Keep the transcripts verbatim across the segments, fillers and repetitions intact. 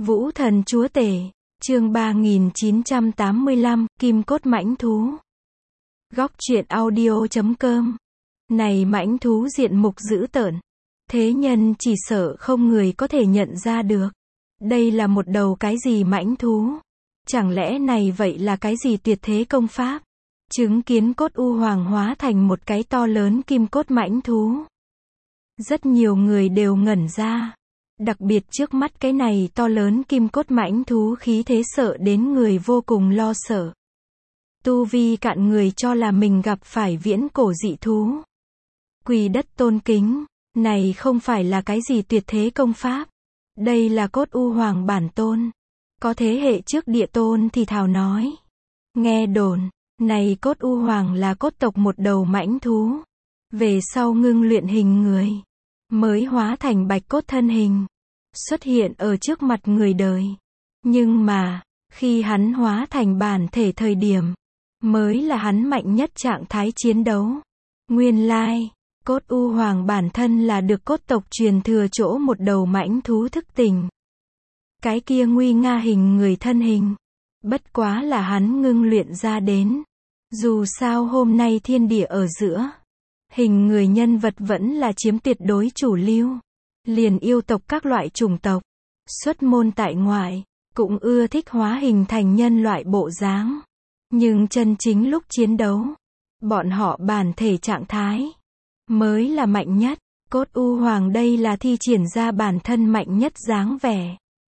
Vũ thần chúa tể, chương ba nghìn chín trăm tám mươi lăm, Kim cốt mãnh thú. Góc truyện audio chấm com. Này mãnh thú diện mục dữ tợn, thế nhân chỉ sợ không người có thể nhận ra được. Đây là một đầu cái gì mãnh thú? Chẳng lẽ này vậy là cái gì tuyệt thế công pháp? Chứng kiến cốt u hoàng hóa thành một cái to lớn kim cốt mãnh thú. Rất nhiều người đều ngẩn ra. Đặc biệt trước mắt cái này to lớn kim cốt mãnh thú khí thế sợ đến người vô cùng lo sợ. Tu vi cạn người cho là mình gặp phải viễn cổ dị thú. Quỳ đất tôn kính, này không phải là cái gì tuyệt thế công pháp. Đây là cốt u hoàng bản tôn. Có thế hệ trước địa tôn thì thào nói. Nghe đồn, này cốt u hoàng là cốt tộc một đầu mãnh thú. Về sau ngưng luyện hình người, mới hóa thành bạch cốt thân hình, xuất hiện ở trước mặt người đời. Nhưng mà, khi hắn hóa thành bản thể thời điểm, mới là hắn mạnh nhất trạng thái chiến đấu. Nguyên lai, cốt u hoàng bản thân là được cốt tộc truyền thừa chỗ một đầu mãnh thú thức tỉnh. Cái kia nguy nga hình người thân hình, bất quá là hắn ngưng luyện ra đến. Dù sao hôm nay thiên địa ở giữa, hình người nhân vật vẫn là chiếm tuyệt đối chủ lưu. Liền yêu tộc các loại chủng tộc, xuất môn tại ngoại, cũng ưa thích hóa hình thành nhân loại bộ dáng. Nhưng chân chính lúc chiến đấu, bọn họ bản thể trạng thái, mới là mạnh nhất. Cốt u hoàng đây là thi triển ra bản thân mạnh nhất dáng vẻ.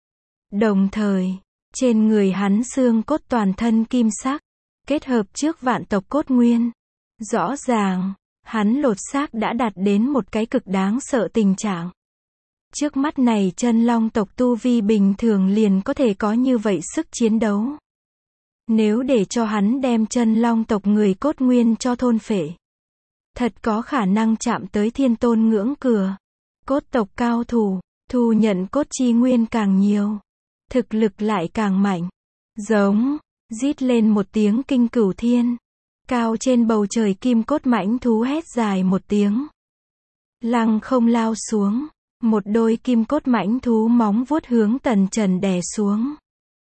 Đồng thời, trên người hắn xương cốt toàn thân kim sắc, kết hợp trước vạn tộc cốt nguyên. Rõ ràng, hắn lột xác đã đạt đến một cái cực đáng sợ tình trạng. Trước mắt này chân long tộc tu vi bình thường liền có thể có như vậy sức chiến đấu. Nếu để cho hắn đem chân long tộc người cốt nguyên cho thôn phệ, thật có khả năng chạm tới thiên tôn ngưỡng cửa. Cốt tộc cao thủ, thu nhận cốt chi nguyên càng nhiều, thực lực lại càng mạnh. Giống, rít lên một tiếng kinh cửu thiên. Cao trên bầu trời kim cốt mãnh thú hét dài một tiếng. Lăng không lao xuống. Một đôi kim cốt mãnh thú móng vuốt hướng Tần Trần đè xuống.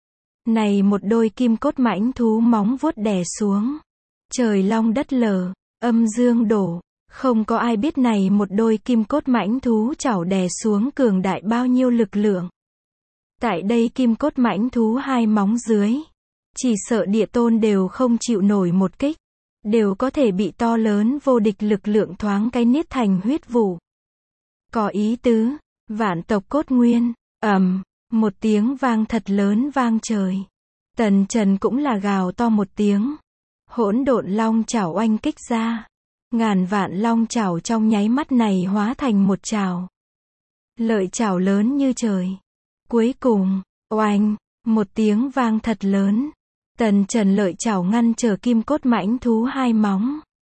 Này một đôi kim cốt mãnh thú móng vuốt đè xuống. Trời long đất lở, âm dương đổ. Không có ai biết này một đôi kim cốt mãnh thú chảo đè xuống cường đại bao nhiêu lực lượng. Tại đây kim cốt mãnh thú hai móng dưới, chỉ sợ địa tôn đều không chịu nổi một kích. Đều có thể bị to lớn vô địch lực lượng thoáng cái niết thành huyết vụ. Có ý tứ, vạn tộc cốt nguyên, ầm, một tiếng vang thật lớn vang trời. Tần Trần cũng là gào to một tiếng. Hỗn độn long chảo oanh kích ra. Ngàn vạn long chảo trong nháy mắt này hóa thành một chảo. Lợi chảo lớn như trời. Cuối cùng, oanh, một tiếng vang thật lớn. Tần Trần lợi chảo ngăn trở kim cốt mãnh thú hai móng.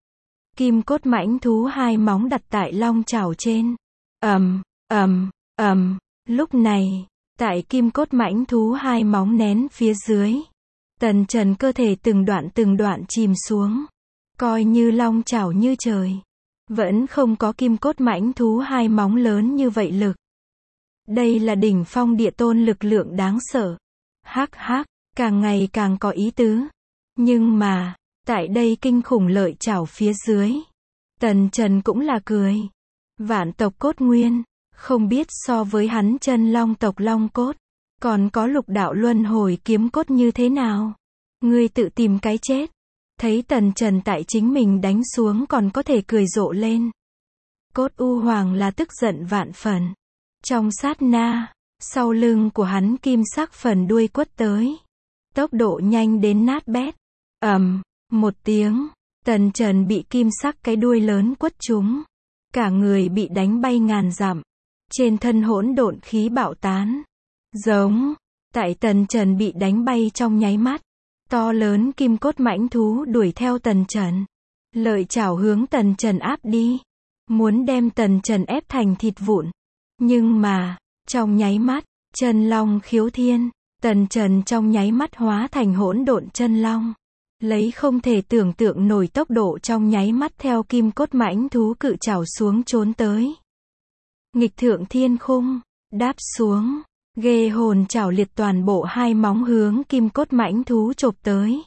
Kim cốt mãnh thú hai móng đặt tại long chảo trên. Ầm, ầm, ầm, lúc này, tại kim cốt mãnh thú hai móng nén phía dưới, Tần Trần cơ thể từng đoạn từng đoạn chìm xuống, coi như long chảo như trời, vẫn không có kim cốt mãnh thú hai móng lớn như vậy lực. Đây là đỉnh phong địa tôn lực lượng đáng sợ. Hắc hắc, càng ngày càng có ý tứ. Nhưng mà, tại đây kinh khủng lợi chảo phía dưới, Tần Trần cũng là cười. Vạn tộc cốt nguyên, không biết so với hắn chân long tộc long cốt, còn có lục đạo luân hồi kiếm cốt như thế nào? Ngươi tự tìm cái chết. Thấy Tần Trần tại chính mình đánh xuống còn có thể cười rộ lên. Cốt u hoàng là tức giận vạn phần. Trong sát na, sau lưng của hắn kim sắc phần đuôi quất tới. Tốc độ nhanh đến nát bét. Ầm, một tiếng, Tần Trần bị kim sắc cái đuôi lớn quất trúng. Cả người bị đánh bay ngàn dặm. Trên thân hỗn độn khí bạo tán. Giống, tại Tần Trần bị đánh bay trong nháy mắt. To lớn kim cốt mãnh thú đuổi theo Tần Trần. Lợi chảo hướng Tần Trần áp đi. Muốn đem Tần Trần ép thành thịt vụn. Nhưng mà, trong nháy mắt, chân long khiếu thiên. Tần Trần trong nháy mắt hóa thành hỗn độn chân long. Lấy không thể tưởng tượng nổi tốc độ trong nháy mắt theo kim cốt mãnh thú cự chảo xuống trốn tới. Nghịch thượng thiên khung, đáp xuống, ghê hồn chảo liệt toàn bộ hai móng hướng kim cốt mãnh thú chộp tới.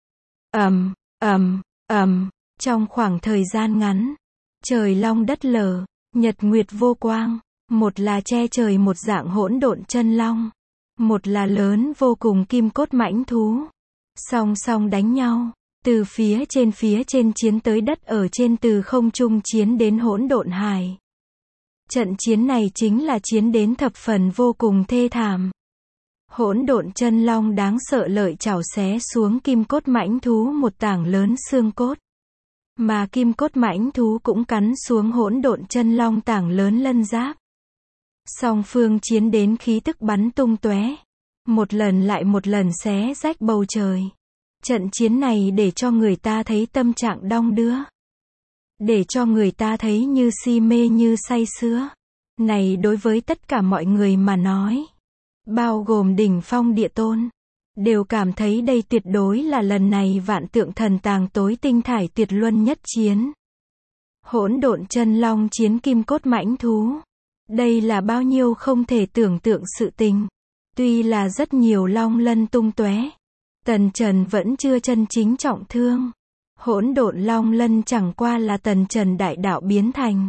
Ầm, ầm, ầm, trong khoảng thời gian ngắn, trời long đất lở, nhật nguyệt vô quang, một là che trời một dạng hỗn độn chân long, một là lớn vô cùng kim cốt mãnh thú, song song đánh nhau, từ phía trên phía trên chiến tới đất ở trên, từ không trung chiến đến hỗn độn hải. Trận chiến này chính là chiến đến thập phần vô cùng thê thảm. Hỗn độn chân long đáng sợ lợi chảo xé xuống kim cốt mãnh thú một tảng lớn xương cốt. Mà kim cốt mãnh thú cũng cắn xuống hỗn độn chân long tảng lớn lân giáp. Song phương chiến đến khí tức bắn tung tóe, một lần lại một lần xé rách bầu trời. Trận chiến này để cho người ta thấy tâm trạng đong đưa, để cho người ta thấy như si mê như say sưa. Này đối với tất cả mọi người mà nói, bao gồm đỉnh phong địa tôn, đều cảm thấy đây tuyệt đối là lần này vạn tượng thần tàng tối tinh thải tuyệt luân nhất chiến. Hỗn độn chân long chiến kim cốt mãnh thú. Đây là bao nhiêu không thể tưởng tượng sự tình. Tuy là rất nhiều long lân tung tóe, Tần Trần vẫn chưa chân chính trọng thương. Hỗn độn long lân chẳng qua là Tần Trần đại đạo biến thành.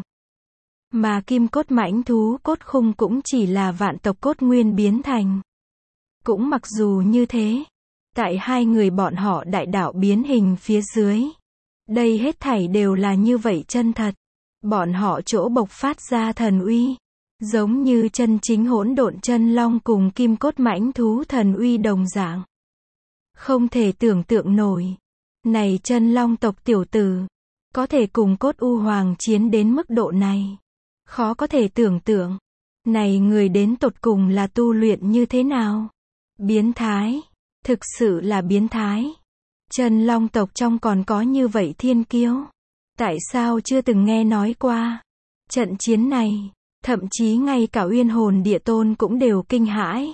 Mà kim cốt mãnh thú cốt khung cũng chỉ là vạn tộc cốt nguyên biến thành. Cũng mặc dù như thế, tại hai người bọn họ đại đạo biến hình phía dưới, đây hết thảy đều là như vậy chân thật. Bọn họ chỗ bộc phát ra thần uy, giống như chân chính hỗn độn chân long cùng kim cốt mãnh thú thần uy đồng dạng. Không thể tưởng tượng nổi. Này chân long tộc tiểu tử, có thể cùng cốt u hoàng chiến đến mức độ này. Khó có thể tưởng tượng. Này người đến tột cùng là tu luyện như thế nào? Biến thái. Thực sự là biến thái. Chân long tộc trong còn có như vậy thiên kiêu. Tại sao chưa từng nghe nói qua? Trận chiến này, thậm chí ngay cả Uyên Hồn Địa Tôn cũng đều kinh hãi.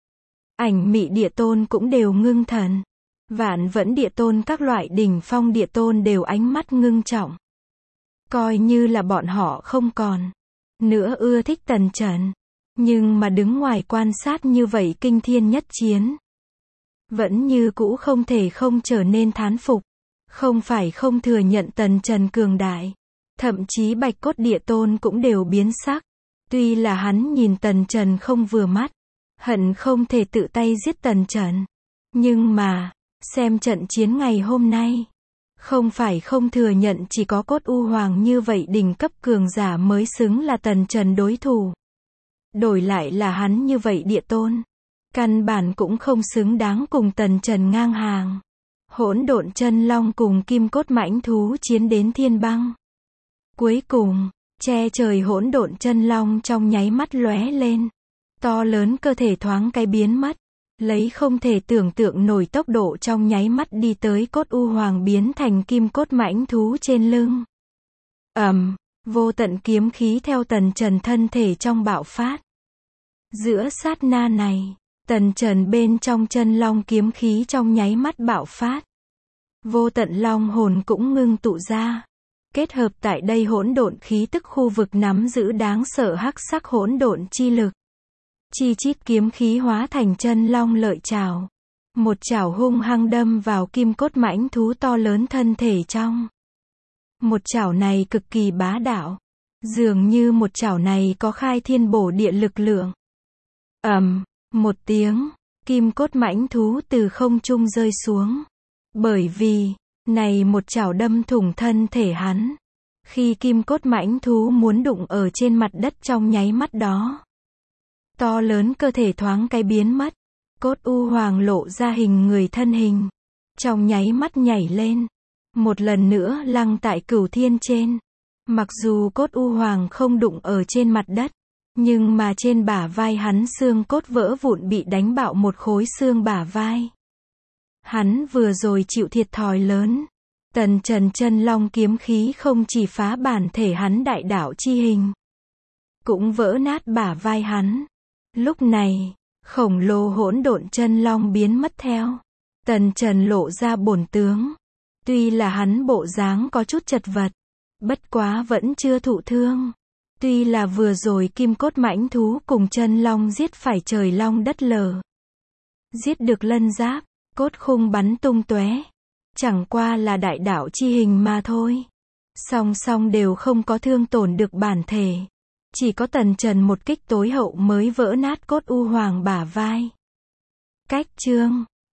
Ảnh Mị Địa Tôn cũng đều ngưng thần. Vạn Vẫn Địa Tôn các loại đỉnh phong địa tôn đều ánh mắt ngưng trọng. Coi như là bọn họ không còn nữa ưa thích Tần Trần, nhưng mà đứng ngoài quan sát như vậy kinh thiên nhất chiến, vẫn như cũ không thể không trở nên thán phục. Không phải không thừa nhận Tần Trần cường đại, thậm chí Bạch Cốt Địa Tôn cũng đều biến sắc. Tuy là hắn nhìn Tần Trần không vừa mắt, hận không thể tự tay giết Tần Trần, nhưng mà xem trận chiến ngày hôm nay, không phải không thừa nhận chỉ có cốt u hoàng như vậy đỉnh cấp cường giả mới xứng là Tần Trần đối thủ. Đổi lại là hắn như vậy địa tôn, căn bản cũng không xứng đáng cùng Tần Trần ngang hàng. Hỗn độn chân long cùng kim cốt mãnh thú chiến đến thiên băng. Cuối cùng, che trời hỗn độn chân long trong nháy mắt lóe lên, to lớn cơ thể thoáng cái biến mất, lấy không thể tưởng tượng nổi tốc độ trong nháy mắt đi tới cốt u hoàng biến thành kim cốt mãnh thú trên lưng. Ầm, vô tận kiếm khí theo Tần Trần thân thể trong bạo phát. Giữa sát na này, Tần Trần bên trong chân long kiếm khí trong nháy mắt bạo phát. Vô tận long hồn cũng ngưng tụ ra. Kết hợp tại đây hỗn độn khí tức khu vực nắm giữ đáng sợ hắc sắc hỗn độn chi lực. Chi chít kiếm khí hóa thành chân long lợi chảo. Một chảo hung hăng đâm vào kim cốt mãnh thú to lớn thân thể trong. Một chảo này cực kỳ bá đạo. Dường như một chảo này có khai thiên bổ địa lực lượng. Ầm, một tiếng, kim cốt mãnh thú từ không trung rơi xuống. Bởi vì, này một chảo đâm thủng thân thể hắn. Khi kim cốt mãnh thú muốn đụng ở trên mặt đất trong nháy mắt đó, to lớn cơ thể thoáng cái biến mất. Cốt u hoàng lộ ra hình người thân hình, trong nháy mắt nhảy lên, một lần nữa lăng tại cửu thiên trên. Mặc dù cốt u hoàng không đụng ở trên mặt đất, nhưng mà trên bả vai hắn xương cốt vỡ vụn, bị đánh bạo một khối xương bả vai. Hắn vừa rồi chịu thiệt thòi lớn. Tần Trần chân long kiếm khí không chỉ phá bản thể hắn đại đạo chi hình, cũng vỡ nát bả vai hắn. Lúc này, khổng lồ hỗn độn chân long biến mất theo. Tần Trần lộ ra bổn tướng. Tuy là hắn bộ dáng có chút chật vật, bất quá vẫn chưa thụ thương. Tuy là vừa rồi kim cốt mãnh thú cùng chân long giết phải trời long đất lở. Giết được lân giáp, cốt khung bắn tung tóe. Chẳng qua là đại đạo chi hình mà thôi. Song song đều không có thương tổn được bản thể. Chỉ có Tần Trần một kích tối hậu mới vỡ nát cốt u hoàng bả vai. Cách chương